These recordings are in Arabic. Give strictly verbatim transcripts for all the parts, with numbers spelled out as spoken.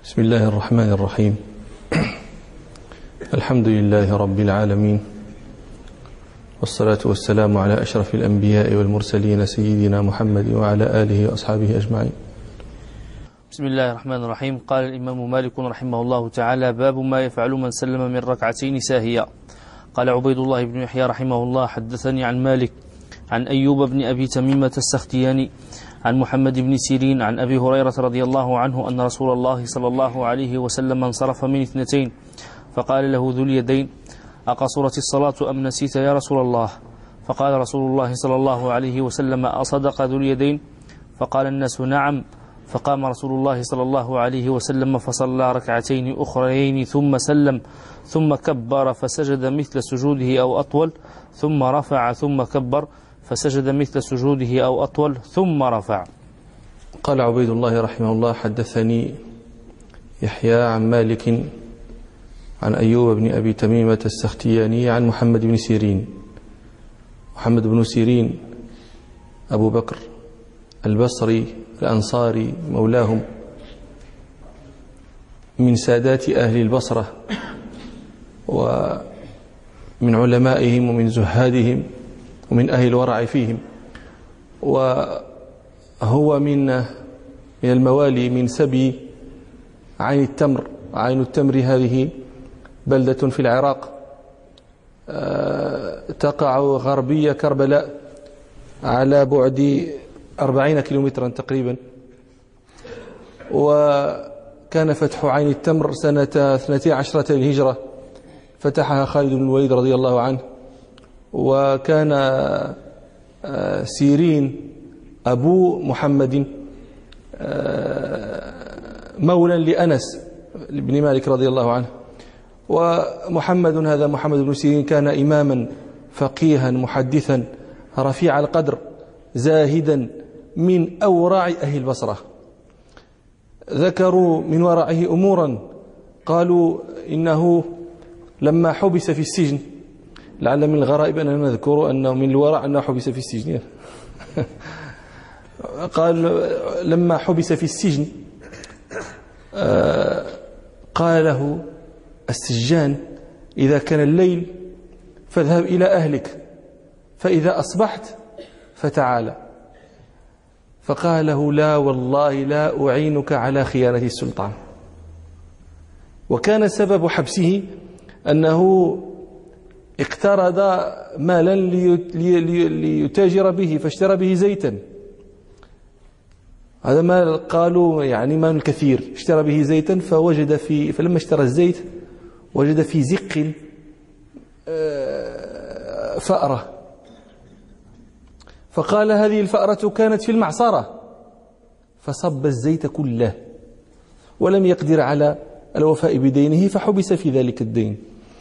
بسم الله الرحمن الرحيم. الحمد لله رب العالمين، والصلاة والسلام على أشرف الأنبياء والمرسلين سيدنا محمد وعلى آله وأصحابه أجمعين. بسم الله الرحمن الرحيم. قال الإمام مالك رحمه الله تعالى: باب ما يفعل من سلم من ركعتين ساهيا. قال عبيد الله بن يحيى رحمه الله: حدثني عن مالك عن أيوب بن أبي تميمة السختياني عن محمد بن سيرين عن أبي هريرة رضي الله عنه أن رسول الله صلى الله عليه وسلم انصرف من اثنتين فقال له ذو اليدين: أقصرت الصلاة أم نسيت يا رسول الله؟ فقال رسول الله صلى الله عليه وسلم: أصدق ذو اليدين؟ فقال الناس: نعم. فقام رسول الله صلى الله عليه وسلم فصلى ركعتين أخرين ثم سلم ثم كبر فسجد مثل سجوده أو أطول ثم رفع ثم كبر فسجد مثل سجوده أو أطول ثم رفع. قال عبيد الله رحمه الله: حدثني يحيى عن مالك عن أيوب بن أبي تميمة السختياني عن محمد بن سيرين. محمد بن سيرين أبو بكر البصري الأنصاري مولاهم، من سادات أهل البصرة ومن علمائهم ومن زهادهم ومن أهل الورع فيهم، وهو من من الموالي من سبي عين التمر. عين التمر هذه بلدة في العراق تقع غربية كربلاء على بعد أربعين كيلومترا تقريبا، وكان فتح عين التمر سنة اثنتي عشرة للهجرة، فتحها خالد بن الوليد رضي الله عنه. وكان سيرين أبو محمد مولا لأنس بن مالك رضي الله عنه. ومحمد هذا محمد بن سيرين كان إماما فقيها محدثا رفيع القدر زاهدا من أورع أهل البصرة. ذكروا من ورعه أمورا، قالوا إنه لما حبس في السجن، لعل من الغرائب أننا نذكر أنه من الورع أنه حبس في السجن قال لما حبس في السجن قال له السجان: إذا كان الليل فاذهب إلى أهلك، فإذا أصبحت فتعالى. فقال له: لا والله لا أعينك على خيانة السلطان. وكان سبب حبسه أنه اقترض مالا ليتاجر به، فاشترى به زيتا. هذا مال قالوا يعني مال كثير، اشترى به زيتا، فوجد في فلما اشترى الزيت وجد في زق فأرة، فقال: هذه الفأرة كانت في المعصرة، فصب الزيت كله ولم يقدر على الوفاء بدينه، فحبس في ذلك الدين.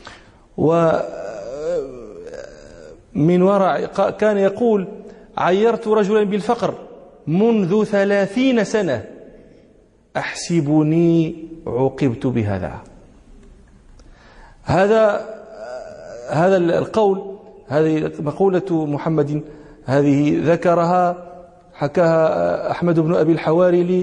ومن ورع كان يقول: عيرت رجلا بالفقر منذ ثلاثين سنة أحسبني عوقبت بهذا. هذا هذا القول، هذه مقولة محمد هذه ذكرها حكاها أحمد بن أبي الحواري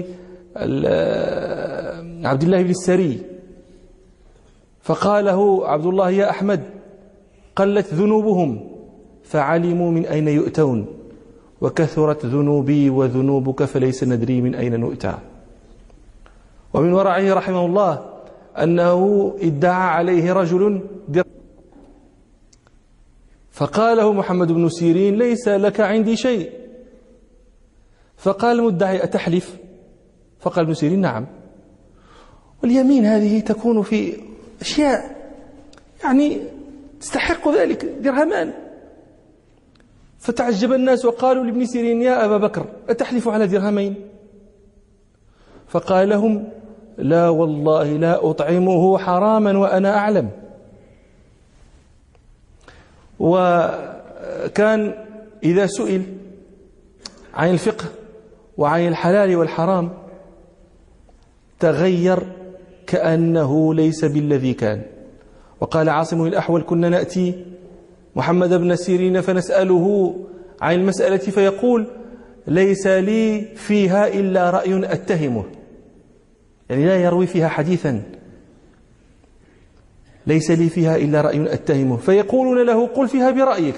لعبد الله بن السري، فقال له عبد الله: يا أحمد، قلت ذنوبهم فعلموا من أين يؤتون، وكثرت ذنوبي وذنوبك فليس ندري من أين نؤتى. ومن ورعه رحمه الله أنه ادعى عليه رجل درهم، فقال له محمد بن سيرين: ليس لك عندي شيء. فقال المدعي: أتحلف؟ فقال ابن سيرين: نعم. واليمين هذه تكون في أشياء يعني تستحق ذلك، درهمان. فتعجب الناس وقالوا لابن سيرين: يا أبا بكر، أتحلف على درهمين؟ فقال لهم: لا والله لا أطعمه حراما وأنا أعلم. وكان إذا سئل عن الفقه وعن الحلال والحرام تغير كأنه ليس بالذي كان. وقال عاصم الأحول: كنا نأتي محمد بن سيرين فنسأله عن المسألة فيقول: ليس لي فيها إلا رأي أتهمه، يعني لا يروي فيها حديثا ليس لي فيها إلا رأي أتهمه، فيقولون له قل فيها برأيك،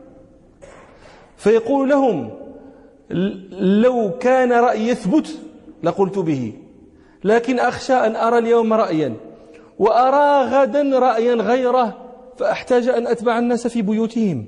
فيقول لهم لو كان رأي يثبت لقلت به، لكن أخشى أن أرى اليوم رأيا وأرى غدا رأيا غيره فأحتاج أن أتبع الناس في بيوتهم.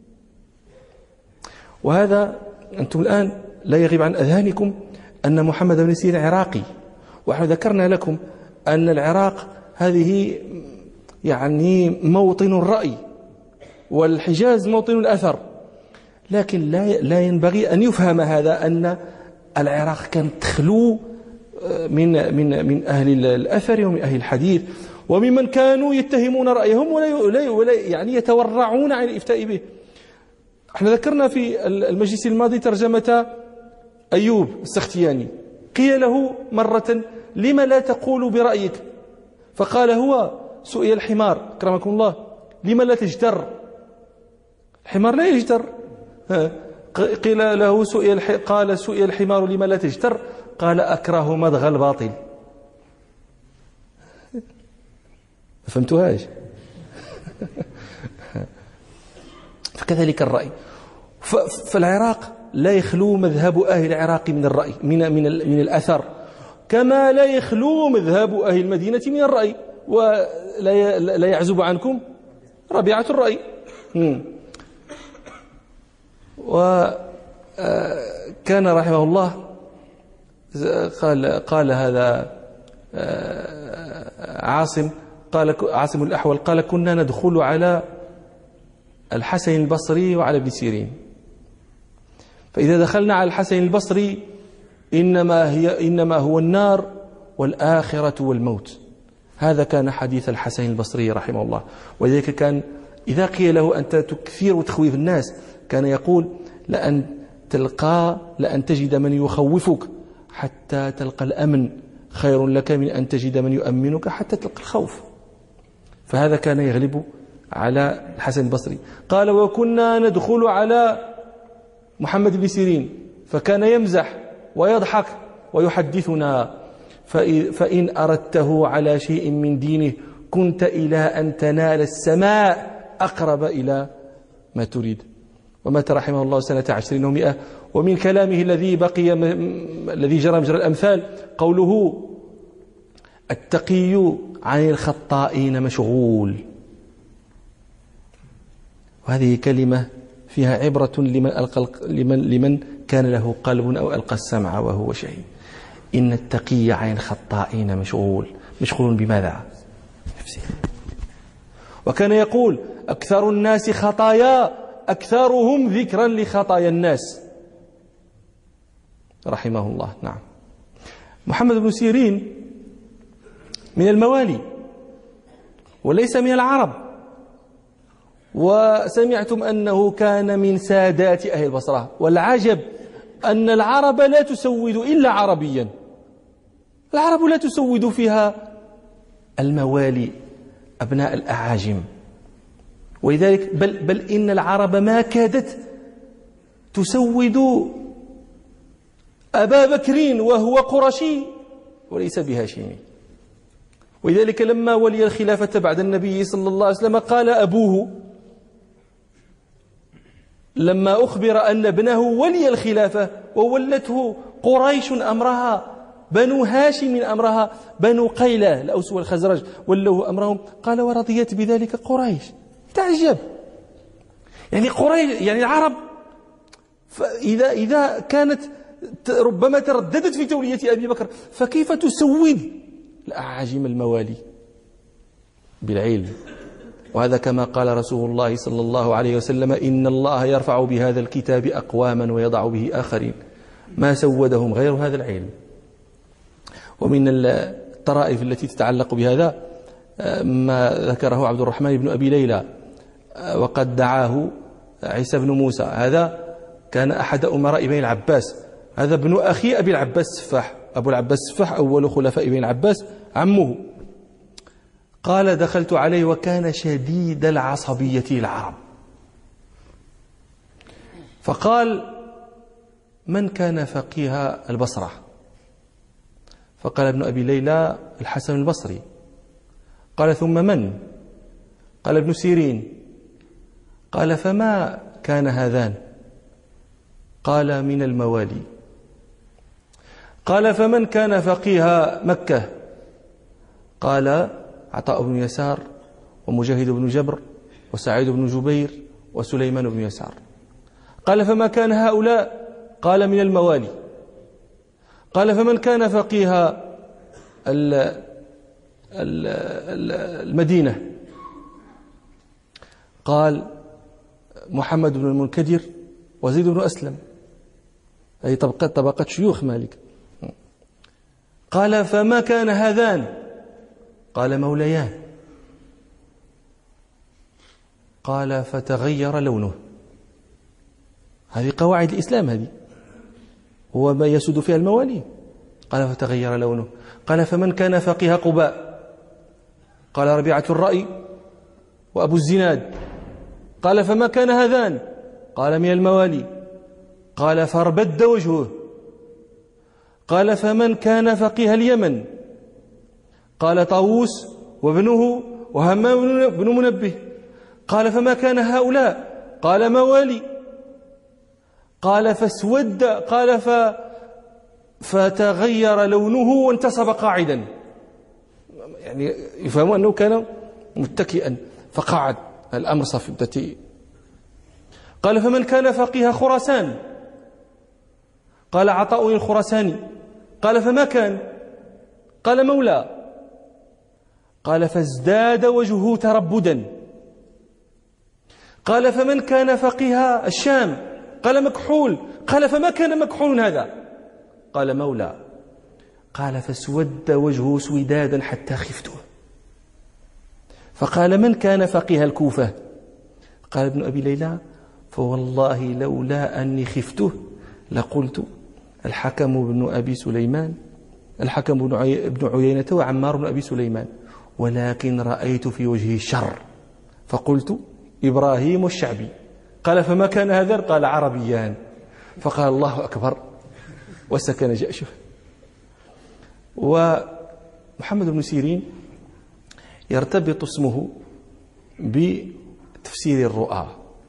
وهذا أنتم الآن لا يغيب عن أذهانكم أن محمد بن سيرين عراقي، ونحن ذكرنا لكم أن العراق هذه يعني موطن الرأي والحجاز موطن الأثر، لكن لا لا ينبغي أن يفهم هذا أن العراق كانت تخلو من من من أهل الأثر ومن أهل الحديث وممن كانوا يتهمون رأيهم ولا ولا يعني يتورعون عن الإفتاء به. احنا ذكرنا في المجلس الماضي ترجمة أيوب السختياني، قيل له مرة لما لا تقول برأيك؟ فقال هو سئل الحمار أكرمكم الله لما لا تجتر؟ الحمار لا يجتر. قيل له سئل قال سئل الحمار لما لا تجتر؟ قال أكره مضغ الباطل. فهمتوهاش؟ فكذلك الرأي. فالعراق لا يخلو مذهب أهل العراق من الرأي من من من الأثر، كما لا يخلو مذهب أهل المدينة من الرأي، ولا لا يعزب عنكم ربيعة الرأي. وكان رحمه الله قال قال هذا عاصم قال عاصم الأحول قال كنا ندخل على الحسن البصري وعلى ابن سيرين، فإذا دخلنا على الحسن البصري إنما هي إنما هو النار والآخرة والموت. هذا كان حديث الحسن البصري رحمه الله. ولذلك كان إذا قيل له أنت تكثير وتخويف الناس كان يقول لأن تلقى لأن تجد من يخوفك حتى تلقى الأمن خير لك من أن تجد من يؤمنك حتى تلقى الخوف. فهذا كان يغلب على الحسن البصري. قال وكنا ندخل على محمد بن سيرين فكان يمزح ويضحك ويحدثنا فإن أردته على شيء من دينه كنت إلى أن تنال السماء أقرب إلى ما تريد. ومات رحمه الله سنة عشرين ومئة. ومن كلامه الذي بقي الذي جرى مجرى الأمثال قوله التقي عن الخطائين مشغول. وهذه كلمة فيها عبرة لمن ألقى لمن لمن كان له قلب أو ألقى السمع وهو شهيد. إن التقي عن الخطائين مشغول. مشغول بماذا؟ وكان يقول أكثر الناس خطايا أكثرهم ذكرا لخطايا الناس رحمه الله. نعم. محمد بن سيرين من الموالي وليس من العرب، وسمعتم أنه كان من سادات أهل البصرة. والعجب أن العرب لا تسود إلا عربيا، العرب لا تسود فيها الموالي أبناء الأعاجم. ولذلك بل, بل إن العرب ما كادت تسود أبا بكر وهو قرشي وليس بهاشمي. ولذلك لما ولي الخلافة بعد النبي صلى الله عليه وسلم قال أبوه لما أخبر أن ابنه ولي الخلافة وولته قريش أمرها بنو هاشم أمرها بنو قيلة الأوس والخزرج ولوا أمرهم، قال ورضيت بذلك قريش. تعجب يعني قريش يعني العرب فإذا إذا كانت ربما ترددت في تولية أبي بكر فكيف تسود الأعاجم الموالي بالعلم. وهذا كما قال رسول الله صلى الله عليه وسلم إن الله يرفع بهذا الكتاب أقواما ويضع به آخرين ما سودهم غير هذا العلم. ومن الطرائف التي تتعلق بهذا ما ذكره عبد الرحمن بن أبي ليلى وقد دعاه عيسى بن موسى. هذا كان أحد أمراء بني العباس، هذا ابن أخي أبي العباس السفاح. أبو العباس السفاح أول خلفاء بني العباس عمه. قال دخلت عليه وكان شديد العصبية للعرب، فقال من كان فقيه البصرة؟ فقال ابن أبي ليلى الحسن البصري. قال ثم من؟ قال ابن سيرين. قال فما كان هذان؟ قال من الموالي. قال فمن كان فقيه مكة؟ قال عطاء بن يسار ومجاهد بن جبر وسعيد بن جبير وسليمان بن يسار. قال فما كان هؤلاء؟ قال من الموالي. قال فمن كان فقيه المدينة؟ قال محمد بن المنكدر وزيد بن أسلم، أي طبقات طبقات شيوخ مالك. قال فما كان هذان؟ قال موليان. قال فتغير لونه. هذه قواعد الإسلام، هذه هو ما يسود فيها الموالي. قال فتغير لونه. قال فمن كان فقيه قباء؟ قال ربيعة الرأي وأبو الزناد. قال فما كان هذان؟ قال من الموالي. قال فاربد وجهه. قال فمن كان فقيه اليمن؟ قال طاووس وابنه وهمام بن منبه. قال فما كان هؤلاء؟ قال موالي. قال فاسود. قال ف فتغير لونه وانتصب قاعدا، يعني يفهم أنه كان متكئا فقعد. الأمر صفدته. قال فمن كان فقيه خراسان؟ قال عطاء الخراساني. قال فما كان؟ قال مولى. قال فازداد وجهه تربدا. قال فمن كان فقيه الشام؟ قال مكحول. قال فما كان مكحول هذا؟ قال مولى. قال فاسود وجهه سودادا حتى خفته. فقال من كان فقيه الكوفة؟ قال ابن أبي ليلى فوالله لولا أني خفته لقلت الحكم بن أبي سليمان، الحكم بن عيينة وعمار بن أبي سليمان، ولكن رأيت في وجهه الشر فقلت إبراهيم الشعبي. قال فما كان هذا؟ قال عربيان. فقال الله أكبر وسكن جأشه. ومحمد بن سيرين يرتبط اسمه بتفسير الرؤى،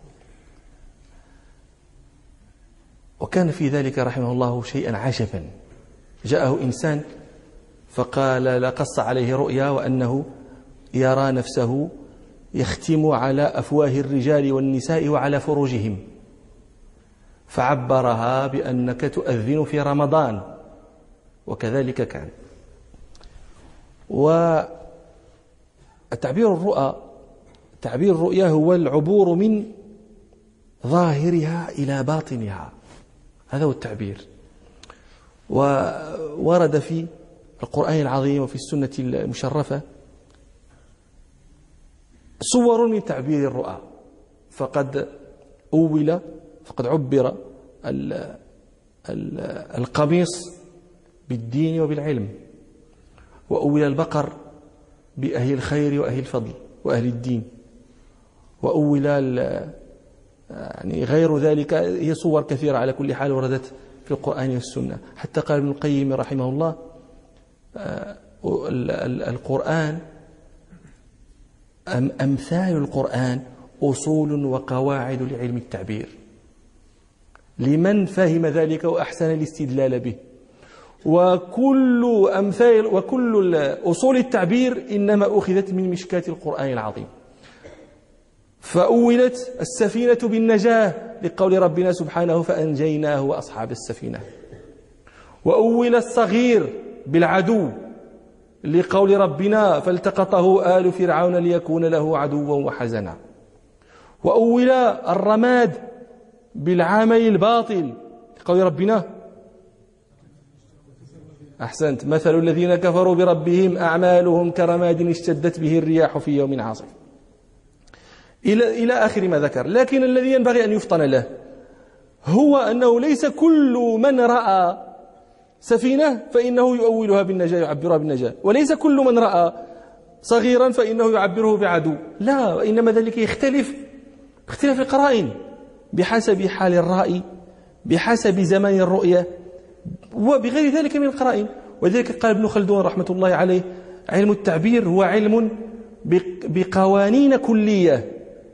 وكان في ذلك رحمه الله شيئا عجبا. جاءه إنسان فقال لقص عليه رؤيا وأنه يرى نفسه يختم على أفواه الرجال والنساء وعلى فروجهم، فعبرها بأنك تؤذن في رمضان، وكذلك كان. وتعبير الرؤى، تعبير الرؤيا هو العبور من ظاهرها إلى باطنها، هذا هو التعبير. وورد في القرآن العظيم وفي السنة المشرفة صور من تعبير الرؤى، فقد أول فقد عبر القميص بالدين وبالعلم، وأول البقر بأهل الخير وأهل الفضل وأهل الدين، وأول يعني غير ذلك. هي صور كثيرة على كل حال وردت في القرآن والسنة. حتى قال ابن القيم رحمه الله القرآن أمثال القرآن أصول وقواعد لعلم التعبير لمن فهم ذلك وأحسن الاستدلال به. وكل أمثال وكل أصول التعبير إنما أخذت من مشكاة القرآن العظيم. فأولت السفينة بالنجاة لقول ربنا سبحانه فأنجيناه وأصحاب السفينة، وأول الصغير بالعدو لقول ربنا فالتقطه آل فرعون ليكون له عدوا وحزنا، وأول الرماد بالعامل الباطل لقول ربنا أحسنت مثل الذين كفروا بربهم أعمالهم كرماد اشتدت به الرياح في يوم عاصف إلى إلى آخر ما ذكر. لكن الذي ينبغي أن يفطن له هو أنه ليس كل من رأى سفينة فإنه يؤولها بالنجاة يعبرها بالنجاة، وليس كل من رأى صغيرا فإنه يعبره بعدو، لا، وإنما ذلك يختلف اختلاف القرائن بحسب حال الرائي، بحسب زمان الرؤية، وبغير ذلك من القرائن. ولذلك قال ابن خلدون رحمة الله عليه: علم التعبير هو علم بقوانين كلية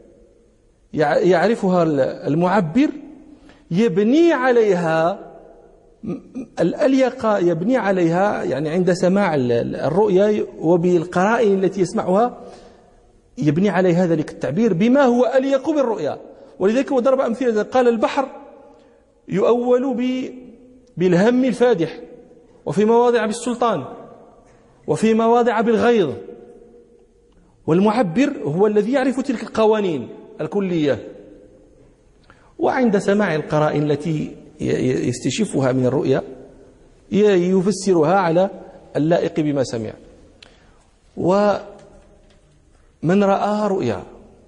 يعرفها المعبر، يبني عليها الأليقة، يبني عليها يعني عند سماع الرؤيا وبالقرائن التي يسمعها يبني عليها ذلك التعبير بما هو أليق بالرؤيا. ولذلك وضرب أمثلة، قال: البحر يؤول بالهم الفادح، وفي مواضع بالسلطان، وفي مواضع بالغيظ. والمعبر هو الذي يعرف تلك القوانين الكلية، وعند سماع القرائن التي يستشفها من الرؤيا يفسرها على اللائق بما سمع. ومن رأى رؤيا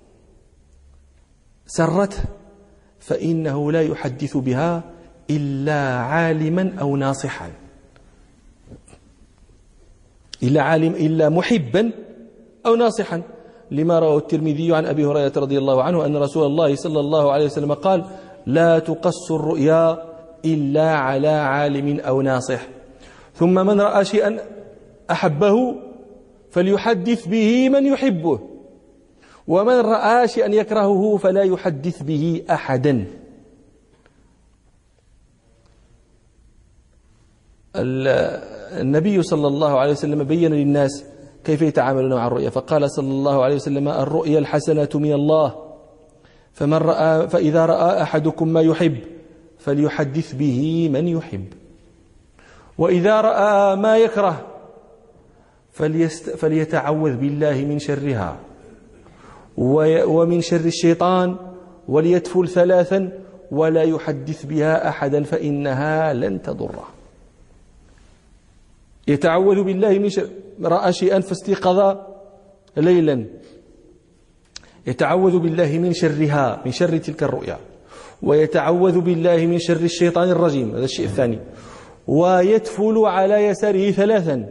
سرته فإنه لا يحدث بها إلا عالما أو ناصحا، إلا عالم إلا محبا أو ناصحا، لما رواه الترمذي عن أبي هريرة رضي الله عنه أن رسول الله صلى الله عليه وسلم قال: لا تقص الرؤيا إلا على عالم أو ناصح. ثم من رأى شيئا أحبه فليحدث به من يحبه، ومن رأى شيئا يكرهه فلا يحدث به أحدا. النبي صلى الله عليه وسلم بين للناس كيف يتعاملون مع الرؤيا، فقال صلى الله عليه وسلم: الرؤيا الحسنة من الله، فمن رأى فإذا رأى أحدكم ما يحب فليحدث به من يحب، وإذا رأى ما يكره فليست فليتعوذ بالله من شرها ومن شر الشيطان، وليتفل ثلاثا ولا يحدث بها أحدا فإنها لن تضره. يتعوذ بالله من شر، رأى شيئا فاستيقظ ليلا، يتعوذ بالله من شرها، من شر تلك الرؤيا، ويتعوذ بالله من شر الشيطان الرجيم، هذا الشيء الثاني، ويتفل على يساره ثلاثا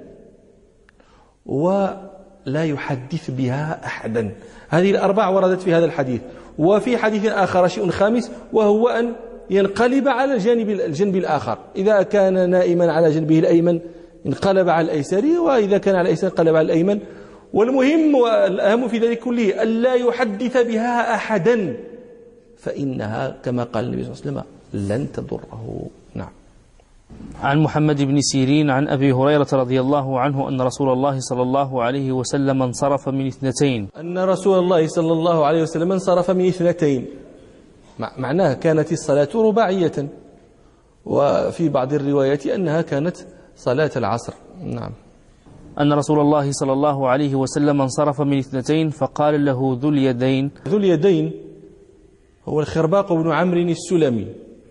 ولا يحدث بها أحدا. هذه الأربع وردت في هذا الحديث. وفي حديث آخر شيء خامس، وهو أن ينقلب على الجانب الجنب الآخر، إذا كان نائما على جنبه الأيمن انقلب على الأيسر، وإذا كان على الأيسر انقلب على الأيمن. والمهم والأهم في ذلك كله ألا يحدث بها أحدا، فإنها كما قال النبي صلى الله عليه وسلم لن تضره. نعم. عن محمد بن سيرين عن أبي هريرة رضي الله عنه أن رسول الله صلى الله عليه وسلم انصرف من اثنتين أن رسول الله صلى الله عليه وسلم انصرف من اثنتين، معناه كانت الصلاة رباعية، وفي بعض الروايات أنها كانت صلاة العصر. نعم. أن رسول الله صلى الله عليه وسلم انصرف من اثنتين فقال له ذو اليدين ذو اليدين هو الخرباق بن عمرو السلمي.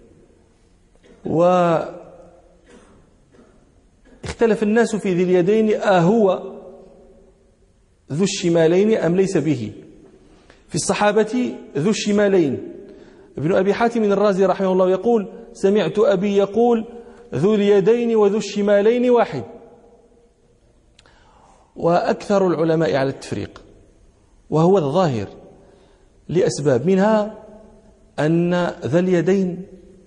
واختلف الناس في ذي اليدين أهو ذو الشمالين أم ليس به. في الصحابة ذو الشمالين، ابن أبي حاتم الرازي رحمه الله يقول: سمعت أبي يقول ذو اليدين وذو الشمالين واحد. وأكثر العلماء على التفريق، وهو الظاهر لأسباب، منها أن ذا اليدين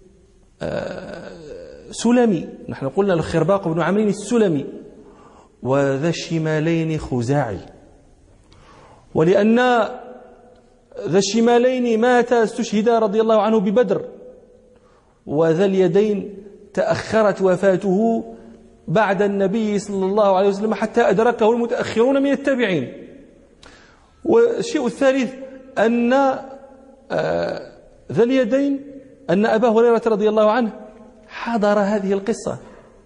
سلمي، نحن قلنا الخرباق بن عمرو السلمي، وذا الشمالين خزاعي. ولأن ذا الشمالين مات استشهد رضي الله عنه ببدر، وذا اليدين تأخرت وفاته بعد النبي صلى الله عليه وسلم حتى أدركه المتأخرون من التابعين. والشيء الثالث أن ذا اليدين أن أبا هريرة رضي الله عنه حضر هذه القصة،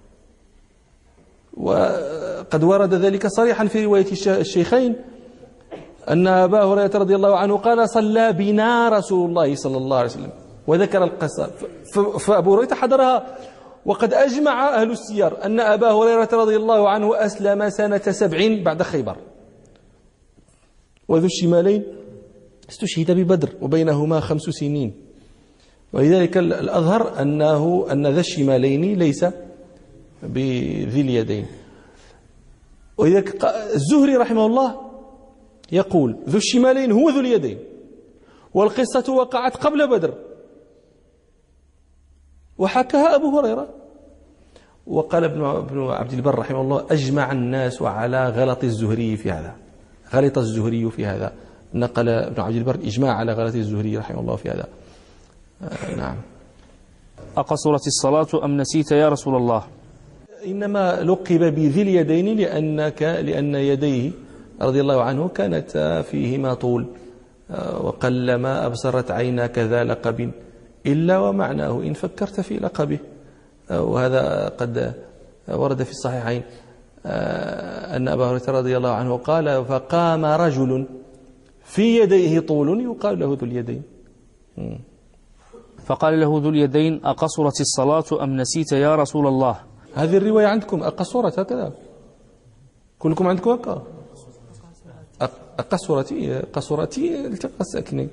وقد ورد ذلك صريحا في رواية الشيخين أن أبا هريرة رضي الله عنه قال: صلى بنا رسول الله صلى الله عليه وسلم، وذكر القصة. فأبو هريرة حضرها. وقد أجمع أهل السير أن أبا هريرة رضي الله عنه أسلم سنة سبع بعد خيبر، وذو الشمالين استشهد ببدر وبينهما خمس سنين. ولذلك الأظهر أنه أن ذا الشمالين ليس بذي اليدين. ولذلك الزهري رحمه الله يقول: ذو الشمالين هو ذو اليدين، والقصة وقعت قبل بدر، وحكاها أبو هريرة. وقال ابن ابن عبد البر رحمه الله أجمع الناس على غلط الزهري في هذا، غلط الزهري في هذا، نقل ابن عبد البر إجماع على غلط الزهري رحمه الله في هذا. آه نعم. أقصرت الصلاة أم نسيت يا رسول الله؟ إنما لقب بذي اليدين لأنك لأن يديه رضي الله عنه كانت فيهما طول، وقلما أبصرت عيناك ذا لقب إلا ومعناه إن فكرت في لقبه. وهذا قد ورد في الصحيحين أن أبا هريرة رضي الله عنه قال فقام رجل في يديه طول يقال له ذو اليدين. فقال له ذو اليدين أقصرت الصلاة أم نسيت يا رسول الله؟ هذه الرواية عندكم أقصرت هكذا؟ كلكم عندكم هكذا؟ أقصرتي قصرتي التقى الساكنين.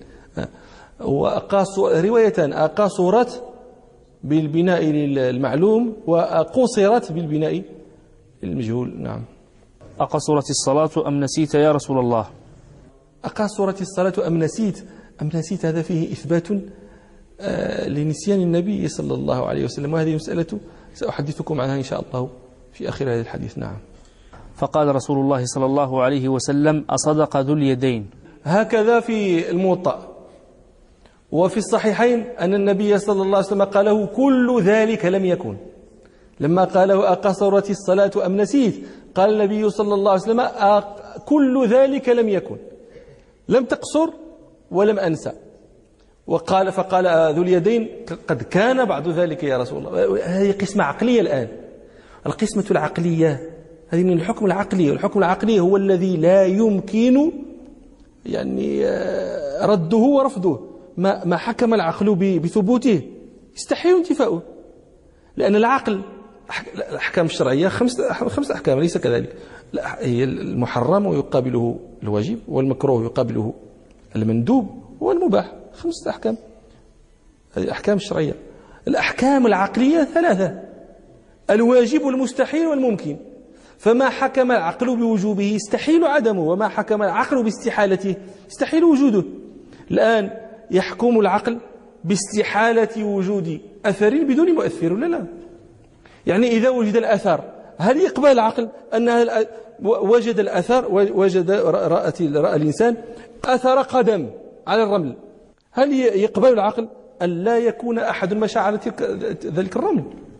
روايتان أقصرت بالبناء المعلوم وأقصرت بالبناء المجهول. نعم. أقصرت الصلاة أم نسيت يا رسول الله؟ أقصرت الصلاة أم نسيت أم نسيت هذا فيه إثبات لنسيان النبي صلى الله عليه وسلم، وهذه مسألة سأحدثكم عنها إن شاء الله في آخر هذا الحديث. نعم. فقال رسول الله صلى الله عليه وسلم أصدق ذو اليدين. هكذا في الموطأ وفي الصحيحين أن النبي صلى الله عليه وسلم قاله كل ذلك لم يكن. لما قاله أقصرت الصلاة أم نسيت قال النبي صلى الله عليه وسلم كل ذلك لم يكن، لم تقصر ولم أنسى. وقال فقال ذو اليدين قد كان بعد ذلك يا رسول الله. هذه قسمة عقلية الآن. القسمة العقلية هذه من الحكم العقلي، والحكم العقلي هو الذي لا يمكن يعني رده ورفضه. ما ما حكم العقل بثبوته يستحيل انتفاؤه، لأن العقل الأحكام الشرعية خمس خمس أحكام ليس كذلك. هي المحرم ويقابله الواجب، والمكروه يقابله المندوب، والمباح. خمسة أحكام، هذه الأحكام الشرعية. الأحكام العقلية ثلاثة: الواجب والمستحيل والممكن. فما حكم العقل بوجوبه يستحيل عدمه، وما حكم العقل باستحالته يستحيل وجوده. الآن يحكم العقل باستحالة وجود أثر بدون مؤثر ولا لا؟ يعني إذا وجد الأثر هل يقبل العقل أن وجد الأثر، وجد رأى الإنسان أثر قدم على الرمل، هل يقبل العقل أن لا يكون أحد مشى على ذلك الرمل؟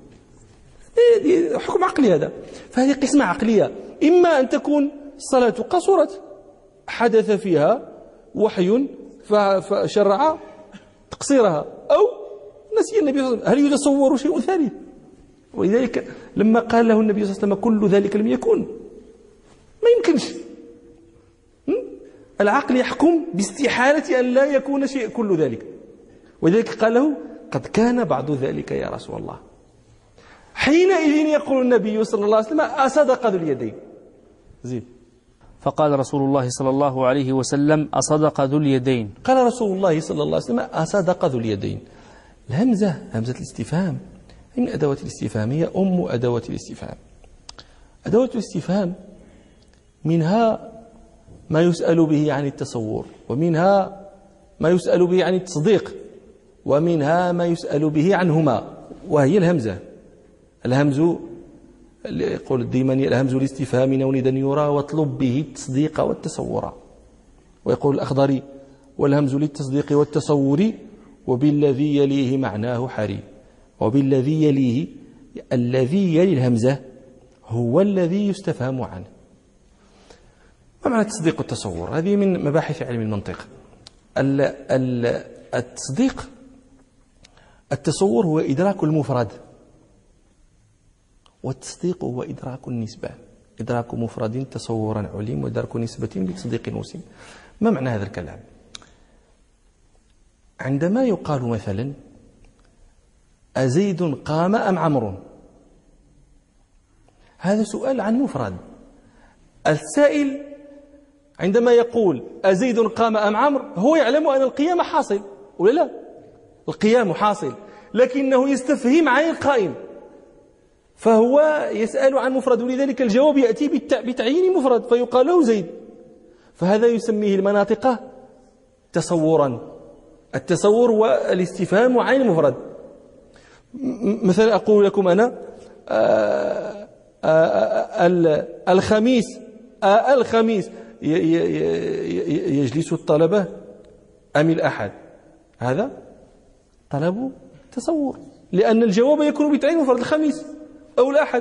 حكم عقلي هذا. فهذه قسمة عقلية. إما أن تكون الصلاة قصرت حدث فيها وحي فشرع تقصيرها، أو نسي النبي صلى الله عليه وسلم. هل يتصور شيء ثالث؟ ولذلك لما قال له النبي صلى الله عليه وسلم كل ذلك لم يكن، ما يمكنش. العقل يحكم باستحالة أن لا يكون شيء كل ذلك، ولذلك قال له قد كان بعد ذلك يا رسول الله. حينئذ يقول النبي صلى الله عليه وسلم أصدق ذو اليدين. زين. فقال رسول الله صلى الله عليه وسلم أصدق ذو اليدين. قال رسول الله صلى الله عليه وسلم أصدق ذو اليدين. الهمزة همزة الاستفهام من أدوات الاستفهام، هي أم أدوات الاستفهام. أدوات الاستفهام منها ما يسأل به عن التصور، ومنها ما يسأل به عن التصديق، ومنها ما يسأل به عنهما، وهي الهمزة. الهمز يقول الديماني الهمز الاستفهام نوندا يرى واطلب به التصديق والتصور. ويقول الأخضري والهمز للتصديق والتصور وبالذي يليه معناه حري. وبالذي يليه، الذي يلي الهمزة هو الذي يستفهم عنه. ما معنى التصديق والتصور؟ هذه من مباحث علم المنطق. التصديق التصور هو إدراك المفرد، والتصديق هو إدراك النسبة. إدراك مفرد تصورا علم، وإدراك نسبة بتصديق وسم. ما معنى هذا الكلام؟ عندما يقال مثلا أزيد قام أم عمرو، هذا سؤال عن مفرد. السائل عندما يقول أزيد قام أم عمرو هو يعلم أن القيام حاصل ولا لا؟ القيام حاصل، لكنه يستفهم عن القائم، فهو يسأل عن مفرد، ولذلك الجواب يأتي بتعيين مفرد فيقال له زيد. فهذا يسميه المناطق تصورا. التصور والاستفهام عن المفرد. مثلا أقول لكم أنا الخميس الخميس يجلس الطلبة أم الأحد؟ هذا طلب تصور، لأن الجواب يكون بتعيين مفرد الخميس أو الأحد.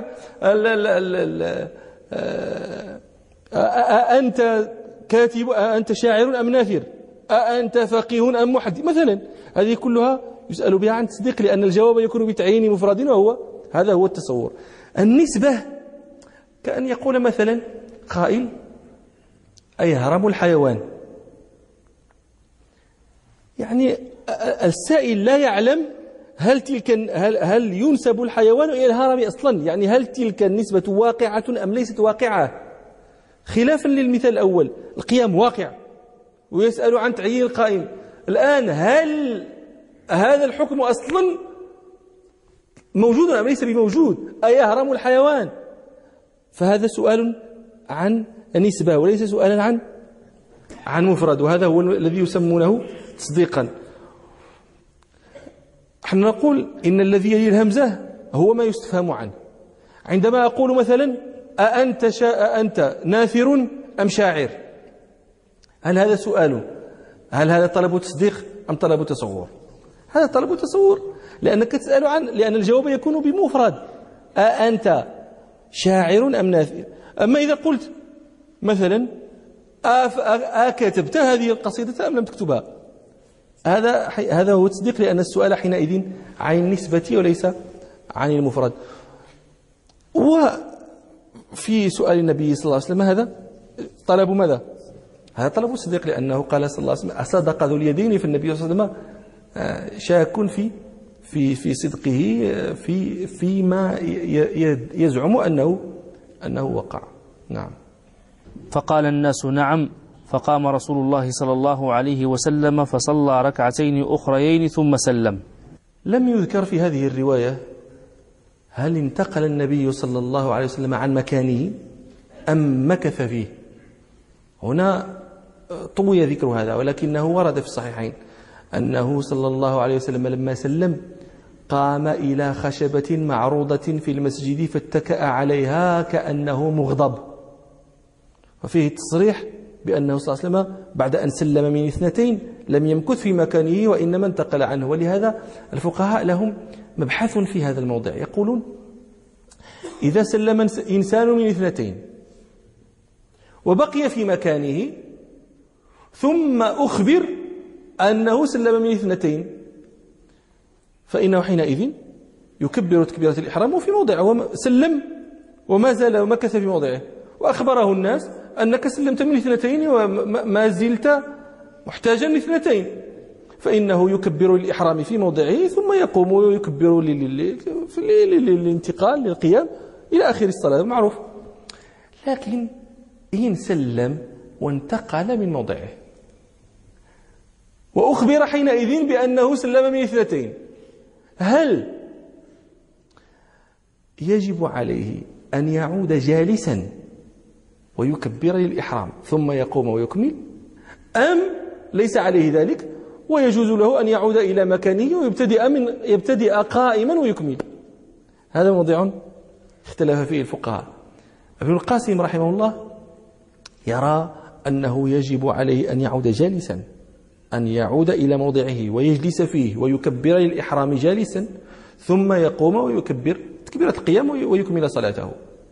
أنت كاتب، أنت شاعر أم ناثر، أنت فقيه أم محدث مثلا. هذه كلها يسأل بها عن تصديق، لأن الجواب يكون بتعيين مفرد، وهو هذا هو التصور. النسبة كأن يقول مثلا قائل: أيهرم الحيوان؟ يعني السائل لا يعلم هل تلك هل, هل ينسب الحيوان إلى الهرم أصلا، يعني هل تلك النسبة واقعة أم ليست واقعة، خلافا للمثال الأول. القيام واقع ويسأل عن تعيين القائم. الآن هل هذا الحكم أصلا موجود أم ليس بموجود؟ أيهرم الحيوان؟ فهذا سؤال عن نسبة وليس سؤالا عن عن مفرد، وهذا هو الذي يسمونه تصديقا. نحن نقول إن الذي يلي الهمزة هو ما يستفهم عنه. عندما أقول مثلا: أأنت, شا... أأنت ناثر أم شاعر؟ هل هذا سؤال؟ هل هذا طلب تصديق أم طلب تصور؟ هذا طلب تصور، لأنك تسأل عن لأن الجواب يكون بمفرد: أأنت شاعر أم ناثر؟ أما إذا قلت مثلا: أكتبت هذه القصيدة أم لم تكتبها؟ هذا هذا هو تصديق، لأن السؤال حينئذ عن النسبة وليس عن المفرد. وفي سؤال النبي صلى الله عليه وسلم هذا طلب ماذا؟ هذا طلب الصديق، لأنه قال صلى الله عليه وسلم: أصدق ذو اليدين؟ في النبي صلى الله عليه وسلم شاك في في في صدقه في فيما يزعم أنه أنه وقع. نعم. فقال الناس: نعم. فقام رسول الله صلى الله عليه وسلم فصلى ركعتين أخريين ثم سلم. لم يذكر في هذه الرواية هل انتقل النبي صلى الله عليه وسلم عن مكانه أم مكث فيه. هنا طوي ذكر هذا، ولكنه ورد في الصحيحين أنه صلى الله عليه وسلم لما سلم قام إلى خشبة معروضة في المسجد فاتكأ عليها كأنه مغضب، وفيه التصريح بأنه صلى الله عليه وسلم بعد أن سلم من اثنتين لم يمكث في مكانه وإنما انتقل عنه. ولهذا الفقهاء لهم مبحث في هذا الموضع، يقولون: إذا سلم إنسان من اثنتين وبقي في مكانه ثم أخبر أنه سلم من اثنتين، فإنه حينئذ يكبر تكبيرة الإحرام وفي موضعه، سلم وما زال ومكث في موضعه، وأخبره الناس أنك سلمت من اثنتين وما زلت محتاجا لاثنتين، فإنه يكبر الإحرام في موضعه ثم يقوم ويكبر للانتقال للقيام إلى آخر الصلاة معروف. لكن إن سلم وانتقل من موضعه وأخبر حينئذ بأنه سلم من اثنتين، هل يجب عليه أن يعود جالسا ويكبر للإحرام ثم يقوم ويكمل، أم ليس عليه ذلك ويجوز له أن يعود إلى مكانه ويبتدئ من يبتدئ قائما ويكمل؟ هذا موضوع اختلف فيه الفقهاء. ابن القاسم رحمه الله يرى أنه يجب عليه أن يعود جالسا، أن يعود إلى موضعه ويجلس فيه ويكبر للإحرام جالسا ثم يقوم ويكبر تكبيرة القيام ويكمل صلاته.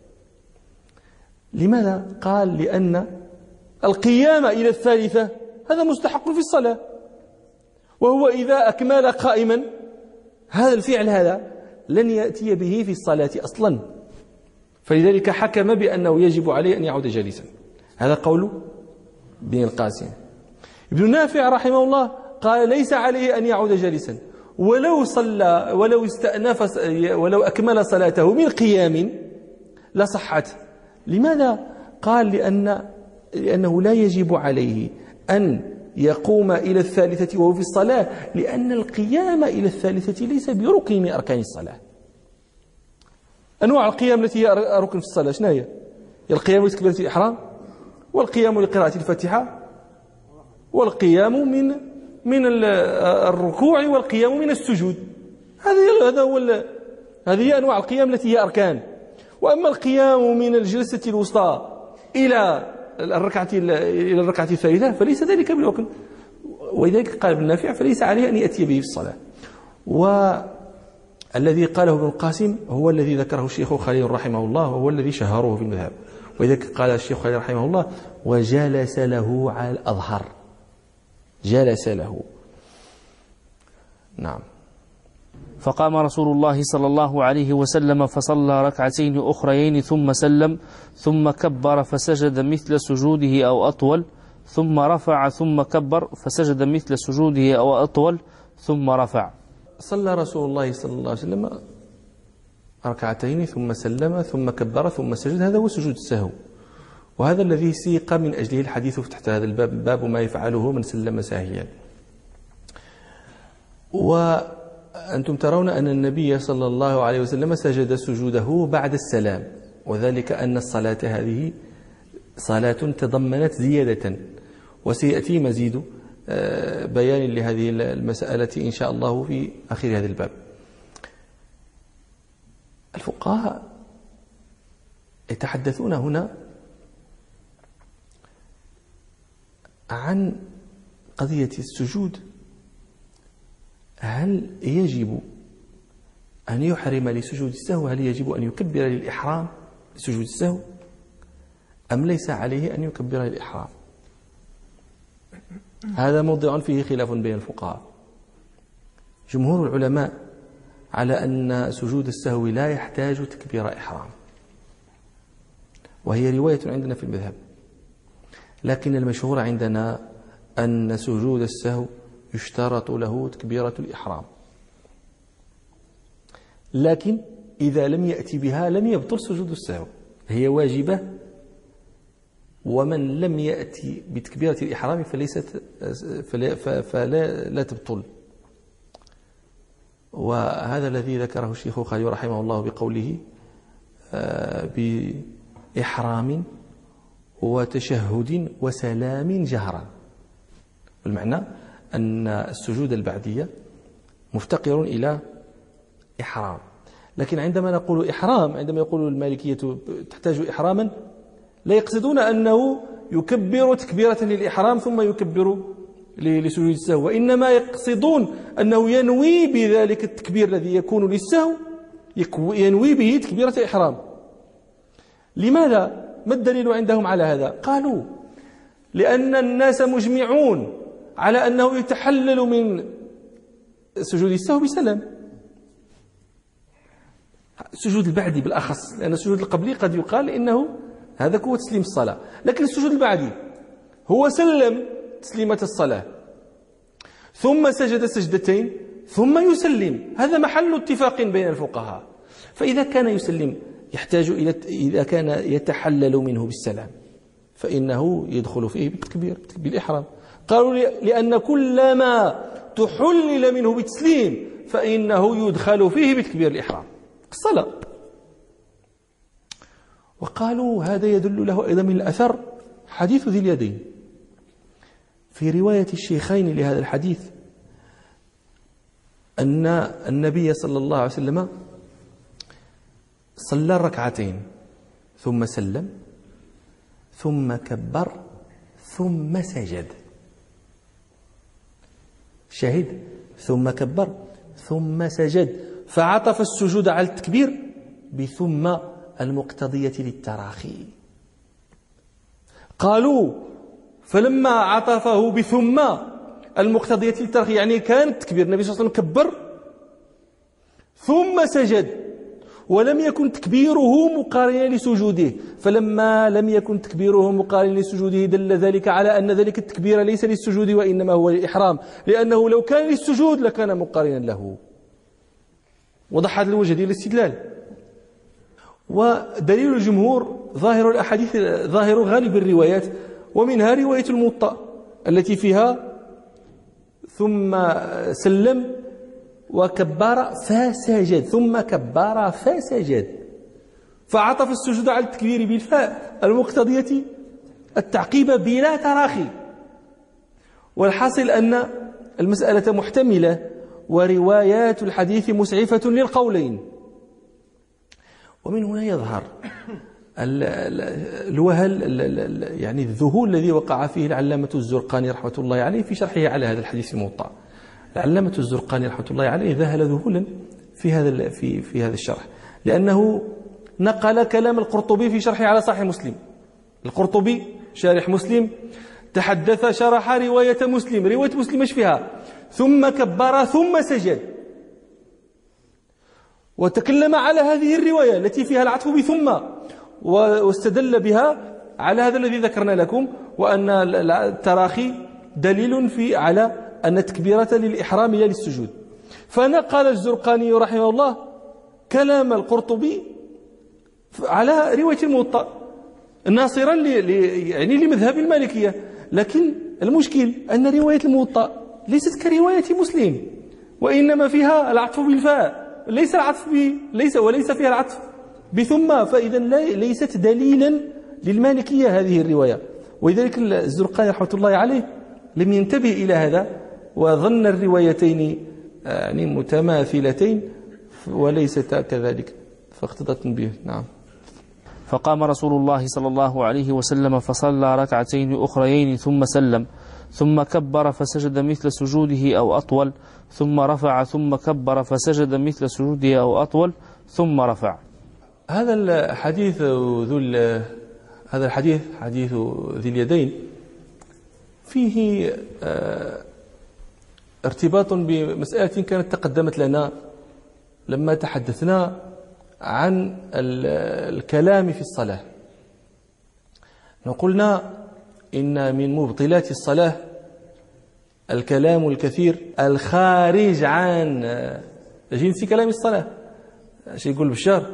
لماذا؟ قال: لأن القيام إلى الثالثة هذا مستحق في الصلاة، وهو إذا أكمل قائما هذا الفعل هذا لن يأتي به في الصلاة أصلا، فلذلك حكم بأنه يجب عليه أن يعود جالسا. هذا قول ابن القاسم. ابن نافع رحمه الله قال: ليس عليه أن يعود جالسا، ولو صلى ولو استأنف ولو أكمل صلاته من قيام لصحت. لماذا؟ قال: لأن لأنه لا يجب عليه أن يقوم إلى الثالثة وهو في الصلاة، لأن القيام إلى الثالثة ليس بركن من أركان الصلاة. أنواع القيام التي هي ركن في الصلاة شنو هي؟ القيام لتكبيرة الإحرام، والقيام لقراءة الفاتحة، والقيام من من الركوع، والقيام من السجود. هذا هذا هو هذه هي أنواع القيام التي هي أركان. وأما القيام من الجلسة الوسطى إلى الركعة إلى الركعة الثالثة فليس ذلك بالركن، ولذلك قال ابن نافع فليس عليه أن يأتي به في الصلاة. والذي قاله ابن القاسم هو الذي ذكره الشيخ خليل رحمه الله، وهو الذي شهره في المذهب. ولذلك قال الشيخ خليل رحمه الله وجلس له على الأظهر، جلس له. نعم. فقام رسول الله صلى الله عليه وسلم فصلى ركعتين أخريين ثم سلم، ثم كبر فسجد مثل سجوده أو أطول، ثم رفع ثم كبر فسجد مثل سجوده أو أطول، ثم رفع. صلى رسول الله صلى الله عليه وسلم ركعتين ثم سلم ثم كبر ثم سجد، هذا هو سجود السهو، وهذا الذي سيق من أجله الحديث تحت هذا الباب، باب ما يفعله من سلم ساهيا. وأنتم ترون أن النبي صلى الله عليه وسلم سجد سجوده بعد السلام، وذلك أن الصلاة هذه صلاة تضمنت زيادة، وسيأتي مزيد بيان لهذه المسألة إن شاء الله في آخر هذا الباب. الفقهاء يتحدثون هنا عن قضية السجود، هل يجب أن يحرم لسجود السهو، هل يجب أن يكبر للإحرام لسجود السهو أم ليس عليه أن يكبر للإحرام؟ هذا موضوع فيه خلاف بين الفقهاء. جمهور العلماء على أن سجود السهو لا يحتاج تكبير إحرام، وهي رواية عندنا في المذهب، لكن المشهور عندنا أن سجود السهو يشترط له تكبيرة الإحرام، لكن إذا لم يأتي بها لم يبطل سجود السهو، هي واجبة، ومن لم يأتي بتكبيرة الإحرام فليست فلا, فلا لا تبطل. وهذا الذي ذكره الشيخ خليل رحمه الله بقوله بإحرام وتشهد وسلام جهرا، المعنى أن السجود البعدية مفتقر إلى إحرام، لكن عندما نقول إحرام، عندما يقول المالكية تحتاج إحراما، لا يقصدون أنه يكبر تكبيرة للإحرام ثم يكبر لسجود السهو، وإنما يقصدون أنه ينوي بذلك التكبير الذي يكون للسهو ينوي به تكبيرة الإحرام. لماذا؟ ما الدليل عندهم على هذا؟ قالوا لأن الناس مجمعون على أنه يتحلل من سجود السهو بسلام، السجود البعدي بالأخص، لأن السجود القبلي قد يقال إنه هذا هو تسليم الصلاة، لكن السجود البعدي هو سلم تسليمة الصلاة ثم سجد سجدتين ثم يسلم، هذا محل اتفاق بين الفقهاء. فإذا كان يسلم يحتاج إلى إذا كان يتحلل منه بالسلام فإنه يدخل فيه بالتكبير بالإحرام. قالوا لأن كل ما تحلل منه بتسليم فإنه يدخل فيه بتكبير الإحرام الصلاة. وقالوا هذا يدل له أيضا من الأثر حديث ذي اليدين، في رواية الشيخين لهذا الحديث أن النبي صلى الله عليه وسلم صلى ركعتين ثم سلم ثم كبر ثم سجد، شاهد ثم كبر ثم سجد، فعطف السجود على التكبير بثم المقتضية للتراخي. قالوا فلما عطفه بثم المقتضية للتراخي يعني كان التكبير النبي صلى الله عليه وسلم كبر ثم سجد، ولم يكن تكبيره مقارنا لسجوده، فلما لم يكن تكبيره مقارنا لسجوده دل ذلك على أن ذلك التكبير ليس للسجود وإنما هو للإحرام، لأنه لو كان للسجود لكان مقارنا له. وضح هذا الوجه ديال الاستدلال. ودليل الجمهور ظاهر الأحاديث، ظاهر غالب الروايات، ومنها رواية الموطأ التي فيها ثم سلم وكبر فسجد ثم كبر فسجد، فعطف السجود على التكبير بالفاء المقتضية التعقيب بلا تراخي. والحاصل أن المسألة محتملة، وروايات الحديث مسعفة للقولين، ومن هنا يظهر الوهل يعني الذهول الذي وقع فيه العلامة الزرقاني رحمة الله عليه في شرحه على هذا الحديث الموطأ. العلامة الزرقاني رحمة الله عليه ذهل ذهولا في هذا في في هذا الشرح، لأنه نقل كلام القرطبي في شرحه على صحيح مسلم. القرطبي شارح مسلم تحدث شرح رواية مسلم، رواية مسلم ايش فيها؟ ثم كبر ثم سجد، وتكلم على هذه الرواية التي فيها العطف بثم، واستدل بها على هذا الذي ذكرنا لكم، وأن التراخي دليل في على أن التكبيرة للإحرام لا للسجود. فنقل الزرقاني رحمه الله كلام القرطبي على رواية الموطأ ناصرا يعني لمذهب المالكية، لكن المشكل أن رواية الموطأ ليست كرواية مسلم، وإنما فيها العطف بالفاء، ليس العطف ب... ليس وليس فيها العطف بثم، فإذا ليست دليلا للمالكية هذه الرواية. ولذلك الزرقاني رحمة الله عليه لم ينتبه إلى هذا، وظن الروايتين يعني متماثلتين وليستا كذلك، فاقتضت به. نعم. فقام رسول الله صلى الله عليه وسلم فصلى ركعتين أخريين ثم سلم، ثم كبر فسجد مثل سجوده أو أطول، ثم رفع، ثم كبر فسجد مثل سجوده أو أطول، ثم رفع. هذا الحديث ذو هذا الحديث حديث ذي اليدين فيه ارتباط بمسألة كانت تقدمت لنا لما تحدثنا عن الكلام في الصلاة. قلنا إن من مبطلات الصلاة الكلام الكثير الخارج عن جنس كلام الصلاة. ايش يقول بشار؟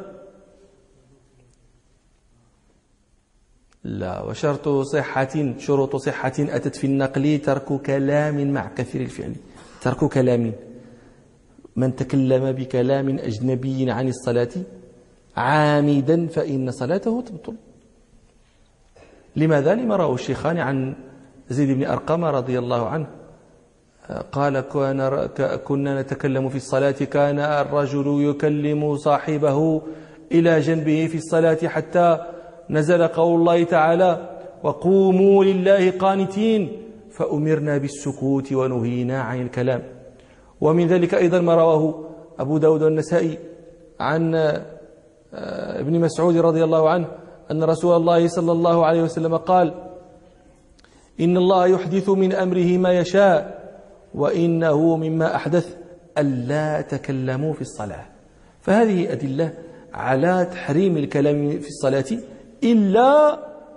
لا، وشرط صحة شروط صحة أتت في النقل ترك كلام مع كثير الفعل. ترك كلام، من تكلم بكلام أجنبي عن الصلاة عامدا فإن صلاته تبطل. لماذا؟ لما رواه الشيخان عن زيد بن أرقم رضي الله عنه قال كنا نتكلم في الصلاة، كان الرجل يكلم صاحبه إلى جنبه في الصلاة حتى نزل قول الله تعالى وقوموا لله قانتين، فأمرنا بالسكوت ونهينا عن الكلام. ومن ذلك أيضا ما رواه أبو داود والنسائي عن ابن مسعود رضي الله عنه أن رسول الله صلى الله عليه وسلم قال إن الله يحدث من أمره ما يشاء، وإنه مما أحدث ألا تكلموا في الصلاة. فهذه أدلة على تحريم الكلام في الصلاة إلا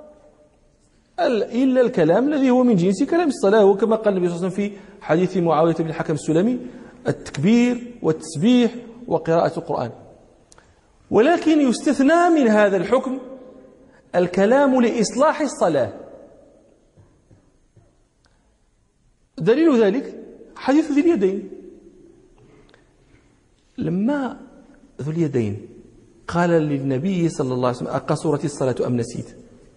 إلا الكلام الذي هو من جنس كلام الصلاة، وكما قال النبي صلى الله عليه وسلم في حديث معاوية بن الحكم السلمي التكبير والتسبيح وقراءة القرآن. ولكن يستثنى من هذا الحكم الكلام لإصلاح الصلاة. دليل ذلك حديث ذي اليدين، لما ذو اليدين قال للنبي صلى الله عليه وسلم أقصرت الصلاة أم نسيت؟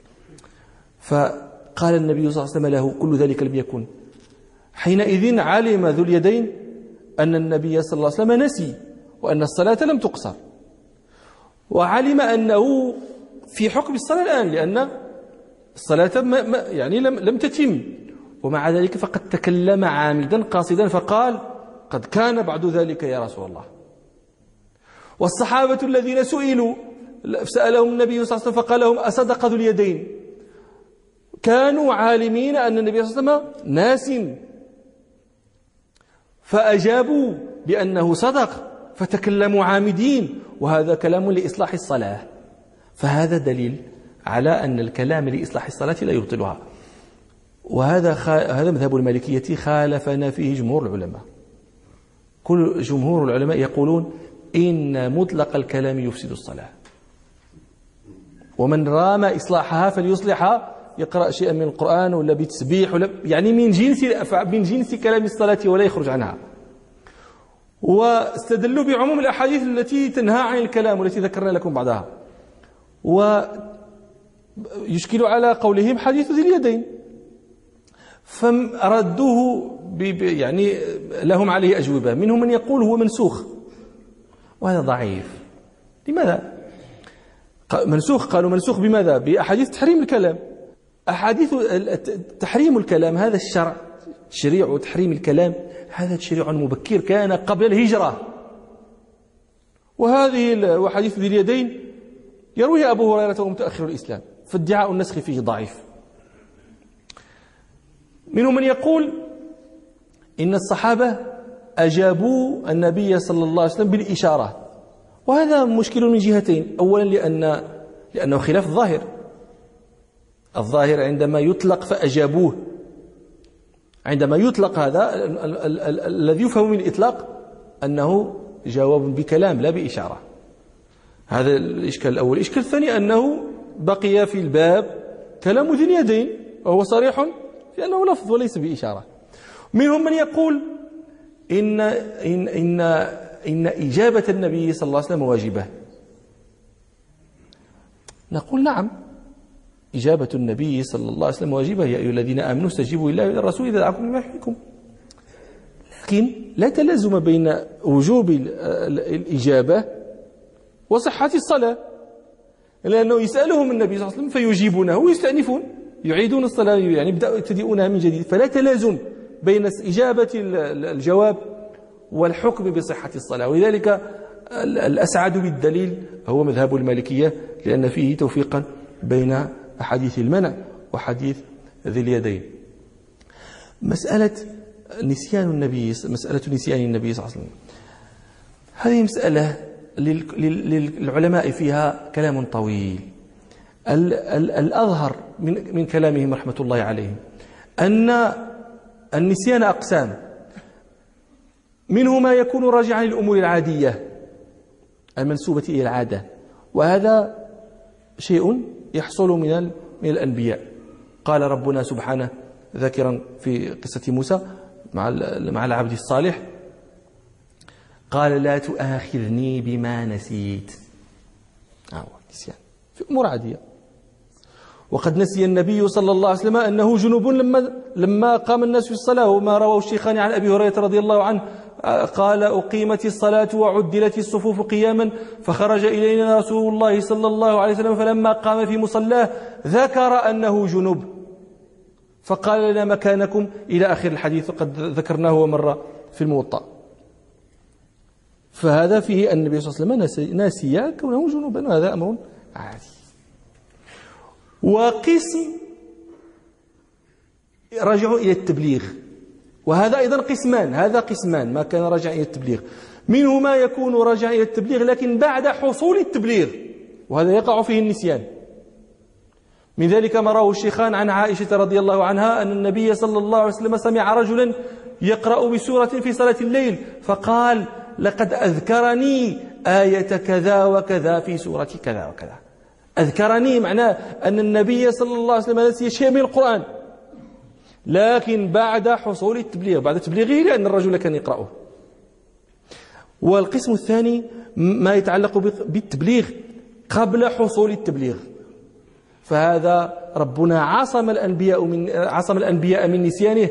فقال النبي صلى الله عليه وسلم له كل ذلك لم يكن. حينئذ علم ذو اليدين أن النبي صلى الله عليه وسلم نسي وأن الصلاة لم تقصر، وعلم أنه في حكم الصلاة الآن لأن الصلاة ما يعني لم, لم تتم، ومع ذلك فقد تكلم عامدا قاصدا فقال قد كان بعد ذلك يا رسول الله. والصحابة الذين سئلوا سألهم النبي صلى الله عليه وسلم فقال لهم أصدق ذو اليدين؟ كانوا عالمين أن النبي صلى الله عليه وسلم ناس، فأجابوا بأنه صدق فتكلموا عامدين، وهذا كلام لإصلاح الصلاة. فهذا دليل على أن الكلام لإصلاح الصلاة لا يبطلها. وهذا هذا مذهب المالكية خالفنا فيه جمهور العلماء. كل جمهور العلماء يقولون إن مطلق الكلام يفسد الصلاة، ومن رام إصلاحها فليصلحها، يقرأ شيئا من القرآن ولا بتسبيح ولا يعني من جنس من جنس كلام الصلاة ولا يخرج عنها. واستدلوا بعموم الأحاديث التي تنهى عن الكلام والتي ذكرنا لكم بعضها. ويشكل على قولهم حديث ذي اليدين، فردوه يعني لهم عليه أجوبة. منهم من يقول هو منسوخ، وهذا ضعيف. لماذا؟ منسوخ، قالوا منسوخ بماذا؟ بأحاديث تحريم الكلام. أحاديث تحريم الكلام هذا الشرع، تشريع تحريم الكلام هذا تشريع مبكر كان قبل الهجرة. وهذه وحديث ذي اليدين يرويه أبو هريرة ومتأخر الإسلام، فادعاء النسخ فيه ضعيف. منهم من يقول إن الصحابة أجابوا النبي صلى الله عليه وسلم بالإشارة، وهذا مشكل من جهتين. أولا لأن لأنه خلاف الظاهر. الظاهر عندما يطلق فأجابوه، عندما يطلق هذا الذي يفهم من الإطلاق أنه جواب بكلام لا بإشارة. هذا الإشكال الأول. الإشكال الثاني أنه بقي في الباب كلام ذي اليدين، وهو صريح في أنه لفظ وليس بإشارة. منهم من يقول إن إن إن إن إجابة النبي صلى الله عليه وسلم واجبة. نقول نعم، إجابة النبي صلى الله عليه وسلم واجبة. يا أيها الذين آمنوا استجيبوا لله وللرسول إذا دعاكم لما يحييكم. لكن لا تلازم بين وجوب الإجابة وصحة الصلاة، لأنه يسألهم النبي صلى الله عليه وسلم فيجيبونه ويستأنفون، يعيدون الصلاة، يعني يبدأوا يبتدئونها من جديد. فلا تلازم بين إجابة الجواب والحكم بصحة الصلاة. ولذلك الأسعد بالدليل هو مذهب المالكية، لأن فيه توفيقا بين أحاديث المنع وحديث ذي اليدين. مسألة نسيان النبي مسألة نسيان النبي صلى الله عليه وسلم، هذه مسألة للعلماء فيها كلام طويل. الأظهر من من كلامهم رحمة الله عليهم أن النسيان أقسام، منه ما يكون راجعا للأمور العادية المنسوبة إلى العادة، وهذا شيء يحصل من من الأنبياء. قال ربنا سبحانه ذاكرا في قصة موسى مع مع العبد الصالح، قال لا تؤاخذني بما نسيت. آه نسيان في أمور عادية. وقد نسي النبي صلى الله عليه وسلم أنه جنوب لما لما قام الناس في الصلاة، وما رواه الشيخان عن أبي هريرة رضي الله عنه قال أقيمت الصلاة وعدلت الصفوف قياما فخرج إلينا رسول الله صلى الله عليه وسلم فلما قام في مصلاه ذكر أنه جنوب فقال لنا مكانكم إلى آخر الحديث، وقد ذكرناه ومر في الموطأ. فهذا فيه أن النبي صلى الله عليه وسلم ناسي كونه جنوبا، وهذا أمر عادي. وقسم رجعوا إلى التبليغ، وهذا أيضا قسمان، هذا قسمان ما كان راجع إلى التبليغ. منه ما يكون راجع إلى التبليغ لكن بعد حصول التبليغ، وهذا يقع فيه النسيان. من ذلك ما رواه الشيخان عن عائشة رضي الله عنها أن النبي صلى الله عليه وسلم سمع رجلا يقرأ بسورة في صلاة الليل فقال لقد أذكرني آية كذا وكذا في سورة كذا وكذا. أذكرني معناه أن النبي صلى الله عليه وسلم نسي شيء من القرآن، لكن بعد حصول التبليغ، بعد تبليغه، لأن الرجل كان يقرأه. والقسم الثاني ما يتعلق بالتبليغ قبل حصول التبليغ، فهذا ربنا عصم الأنبياء من عصم الأنبياء من نسيانه.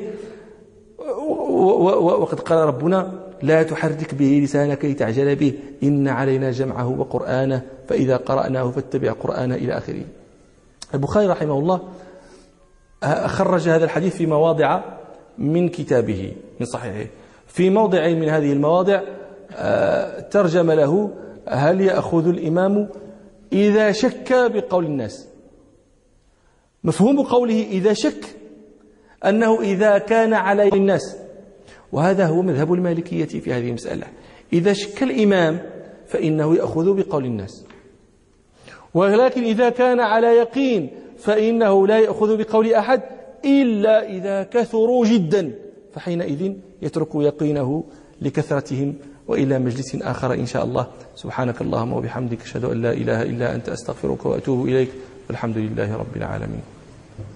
وقد قال ربنا لا تحرك به لسانك لتعجل به إن علينا جمعه وقرآنه فإذا قرأناه فاتبع قرآنه إلى آخره. البخاري رحمه الله خرج هذا الحديث في مواضع من كتابه من صحيحه. في موضع من هذه المواضع ترجم له هل يأخذ الإمام إذا شك بقول الناس. مفهوم قوله إذا شك أنه إذا كان على الناس، وهذا هو مذهب المالكية في هذه المسألة. إذا شك الإمام فإنه يأخذ بقول الناس، ولكن إذا كان على يقين فإنه لا يأخذ بقول أحد إلا إذا كثروا جدا، فحينئذ يترك يقينه لكثرتهم وإلى مجلس آخر إن شاء الله. سبحانك اللهم وبحمدك أشهد أن لا إله إلا أنت أستغفرك وأتوب إليك، والحمد لله رب العالمين.